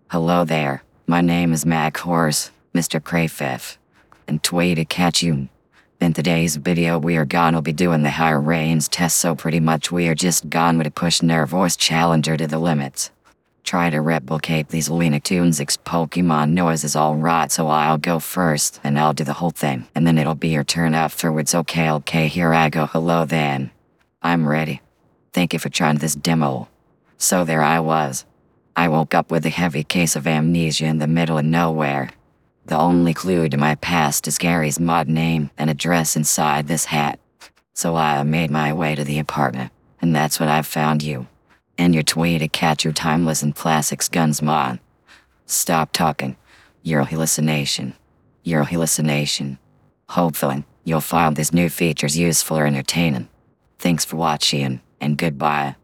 Hello there, my name is Mac Horse, Mr. Crayfiff, and way to catch you. In today's video we are gonna be doing the higher range test, so pretty much we are just gonna to push their voice challenger to the limits. Try to replicate these Looney Tunes Pokemon noises, alright, so I'll go first, and I'll do the whole thing, and then it'll be your turn afterwards. Okay, here I go. Hello then. I'm ready. Thank you for trying this demo. So there I was. I woke up with a heavy case of amnesia in the middle of nowhere. The only clue to my past is Gary's mod name and address inside this hat. So I made my way to the apartment, and that's when I found you. And your tweet to catch your timeless and classics guns mod. Stop talking. You're a hallucination. You're a hallucination. Hopefully, you'll find these new features useful or entertaining. Thanks for watching, and goodbye.